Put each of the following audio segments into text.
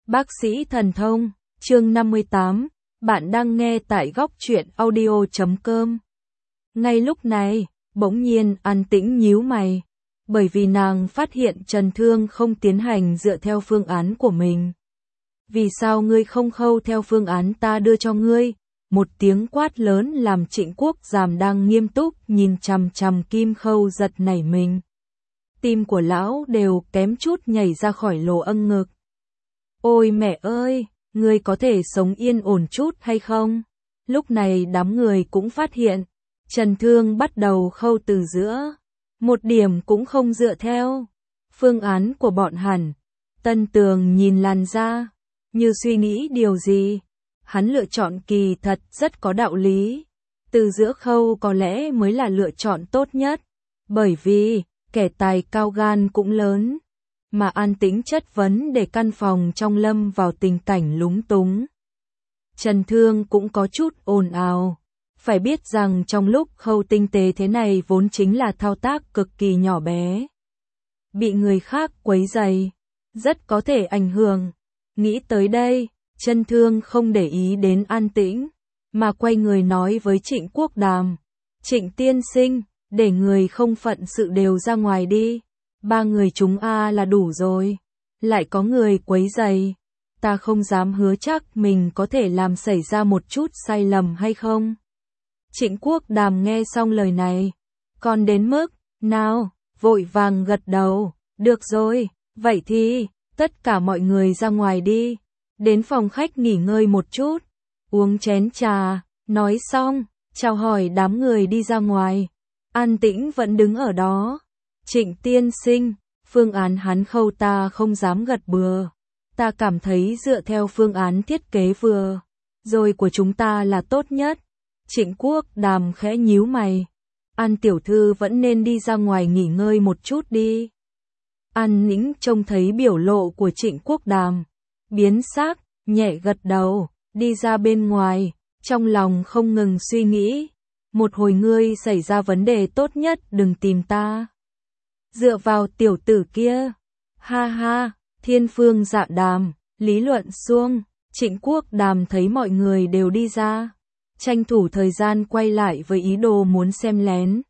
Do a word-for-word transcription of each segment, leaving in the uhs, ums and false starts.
Bác sĩ thần thông, chương năm mươi tám, bạn đang nghe tại góc truyện audio chấm com. Ngay lúc này, bỗng nhiên An Tĩnh nhíu mày, bởi vì nàng phát hiện Trần Thương không tiến hành dựa theo phương án của mình. Vì sao ngươi không khâu theo phương án ta đưa cho ngươi? Một tiếng quát lớn làm Trịnh Quốc Giàm đang nghiêm túc nhìn chằm chằm Kim Khâu giật nảy mình. Tim của lão đều kém chút nhảy ra khỏi lỗ âng ngực. Ôi mẹ ơi, ngươi có thể sống yên ổn chút hay không? Lúc này đám người cũng phát hiện, Trần Thương bắt đầu khâu từ giữa, một điểm cũng không dựa theo phương án của bọn hắn. Tân Tường nhìn làn da, như suy nghĩ điều gì. Hắn lựa chọn kỳ thật rất có đạo lý. Từ giữa khâu có lẽ mới là lựa chọn tốt nhất, bởi vì kẻ tài cao gan cũng lớn. Mà An Tĩnh chất vấn để căn phòng trong lâm vào tình cảnh lúng túng. Trần Thương cũng có chút ồn ào. Phải biết rằng trong lúc khâu tinh tế thế này vốn chính là thao tác cực kỳ nhỏ bé. Bị người khác quấy rầy, rất có thể ảnh hưởng. Nghĩ tới đây, Trần Thương không để ý đến An Tĩnh, mà quay người nói với Trịnh Quốc Đàm. Trịnh tiên sinh, để người không phận sự đều ra ngoài đi. Ba người chúng a là đủ rồi. Lại có người quấy rầy. Ta không dám hứa chắc mình có thể làm xảy ra một chút sai lầm hay không. Trịnh Quốc Đàm nghe xong lời này, còn đến mức, nào, vội vàng gật đầu, được rồi, vậy thì, tất cả mọi người ra ngoài đi, đến phòng khách nghỉ ngơi một chút, uống chén trà, nói xong, chào hỏi đám người đi ra ngoài. An Tĩnh vẫn đứng ở đó. Trịnh tiên sinh, phương án hắn khâu ta không dám gật bừa. Ta cảm thấy dựa theo phương án thiết kế vừa rồi của chúng ta là tốt nhất. Trịnh Quốc Đàm khẽ nhíu mày. An tiểu thư vẫn nên đi ra ngoài nghỉ ngơi một chút đi. An Nĩnh trông thấy biểu lộ của Trịnh Quốc Đàm, biến sắc, nhẹ gật đầu, đi ra bên ngoài, trong lòng không ngừng suy nghĩ. Một hồi ngươi xảy ra vấn đề tốt nhất đừng tìm ta. Dựa vào tiểu tử kia. Ha ha, Thiên Phương Dạ Đàm, lý luận xuông. Trịnh Quốc Đàm thấy mọi người đều đi ra, tranh thủ thời gian quay lại với ý đồ muốn xem lén.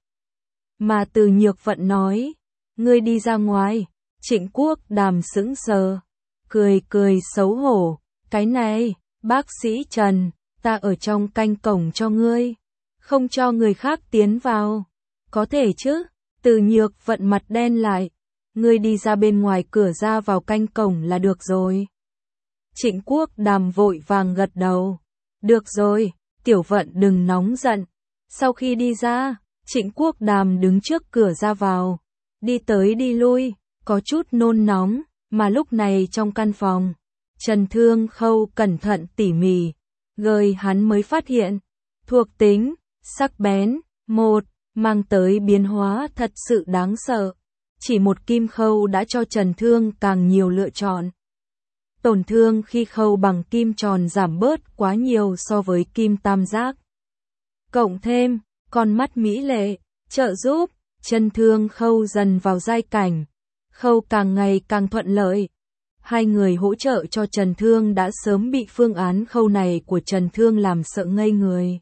Mà Từ Nhược Vận nói, ngươi đi ra ngoài. Trịnh Quốc Đàm sững sờ, cười cười xấu hổ. Cái này, bác sĩ Trần, ta ở trong canh cổng cho ngươi, không cho người khác tiến vào. Có thể chứ? Từ Nhược Vận mặt đen lại. Ngươi đi ra bên ngoài cửa ra vào canh cổng là được rồi. Trịnh Quốc Đàm vội vàng gật đầu. Được rồi, Tiểu Vận đừng nóng giận. Sau khi đi ra, Trịnh Quốc Đàm đứng trước cửa ra vào, đi tới đi lui, có chút nôn nóng, mà lúc này trong căn phòng, Trần Thương khâu cẩn thận tỉ mỉ, rồi hắn mới phát hiện, thuộc tính, sắc bén, một, mang tới biến hóa thật sự đáng sợ. Chỉ một kim khâu đã cho Trần Thương càng nhiều lựa chọn. Tổn thương khi khâu bằng kim tròn giảm bớt quá nhiều so với kim tam giác. Cộng thêm, con mắt mỹ lệ, trợ giúp, Trần Thương khâu dần vào giai cảnh. Khâu càng ngày càng thuận lợi. Hai người hỗ trợ cho Trần Thương đã sớm bị phương án khâu này của Trần Thương làm sợ ngây người.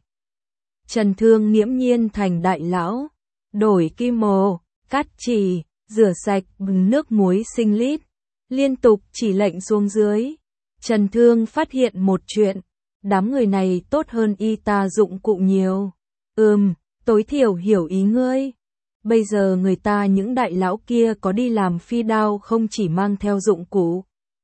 Trần Thương nghiễm nhiên thành đại lão, đổi kim mồ, cắt chỉ, rửa sạch bằng nước muối sinh lít, liên tục chỉ lệnh xuống dưới. Trần Thương phát hiện một chuyện, đám người này tốt hơn y ta dụng cụ nhiều. Ừm, tối thiểu hiểu ý ngươi. Bây giờ người ta những đại lão kia có đi làm phi đao không chỉ mang theo dụng cụ,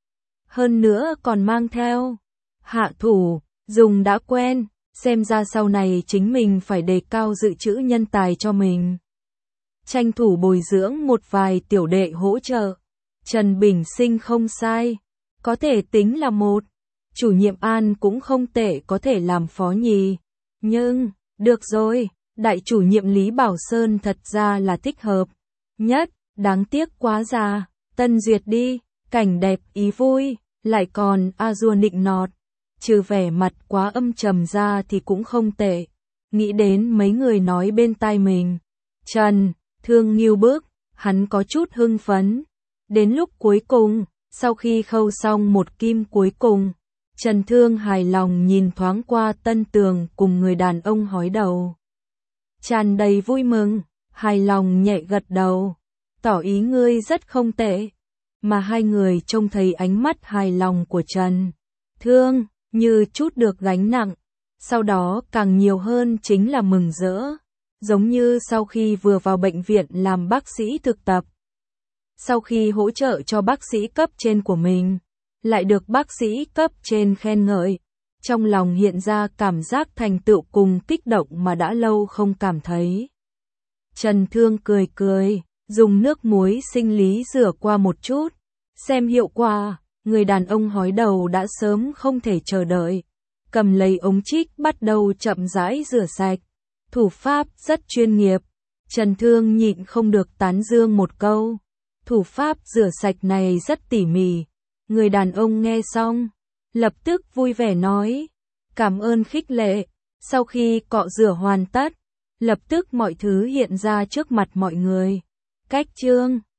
hơn nữa còn mang theo hạ thủ, dùng đã quen. Xem ra sau này chính mình phải đề cao dự trữ nhân tài cho mình. Tranh thủ bồi dưỡng một vài tiểu đệ hỗ trợ. Trần Bình Sinh không sai, có thể tính là một. Chủ nhiệm An cũng không tệ, có thể làm phó nhì. Nhưng, được rồi, đại chủ nhiệm Lý Bảo Sơn thật ra là thích hợp nhất, đáng tiếc quá già. Tân duyệt đi, cảnh đẹp ý vui, lại còn a dua nịnh nọt. Trừ vẻ mặt quá âm trầm ra thì cũng không tệ. Nghĩ đến mấy người nói bên tai mình. Trần Thương nghiêu bước, hắn có chút hưng phấn. Đến lúc cuối cùng, Sau khi khâu xong một kim cuối cùng, Trần Thương hài lòng nhìn thoáng qua Tân Tường cùng người đàn ông hói đầu. Tràn đầy vui mừng, hài lòng nhẹ gật đầu, tỏ ý ngươi rất không tệ. Mà hai người trông thấy ánh mắt hài lòng của Trần Thương, như chút được gánh nặng. Sau đó càng nhiều hơn chính là mừng rỡ, giống như sau khi vừa vào bệnh viện làm bác sĩ thực tập. Sau khi hỗ trợ cho bác sĩ cấp trên của mình, lại được bác sĩ cấp trên khen ngợi, trong lòng hiện ra cảm giác thành tựu cùng kích động mà đã lâu không cảm thấy. Trần Thương cười cười, dùng nước muối sinh lý rửa qua một chút, xem hiệu quả. Người đàn ông hói đầu đã sớm không thể chờ đợi, cầm lấy ống trích bắt đầu chậm rãi rửa sạch. Thủ pháp rất chuyên nghiệp, Trần Thương nhịn không được tán dương một câu. Thủ pháp rửa sạch này rất tỉ mỉ. Người đàn ông nghe xong, lập tức vui vẻ nói, cảm ơn khích lệ. Sau khi cọ rửa hoàn tất, lập tức mọi thứ hiện ra trước mặt mọi người. Cách chương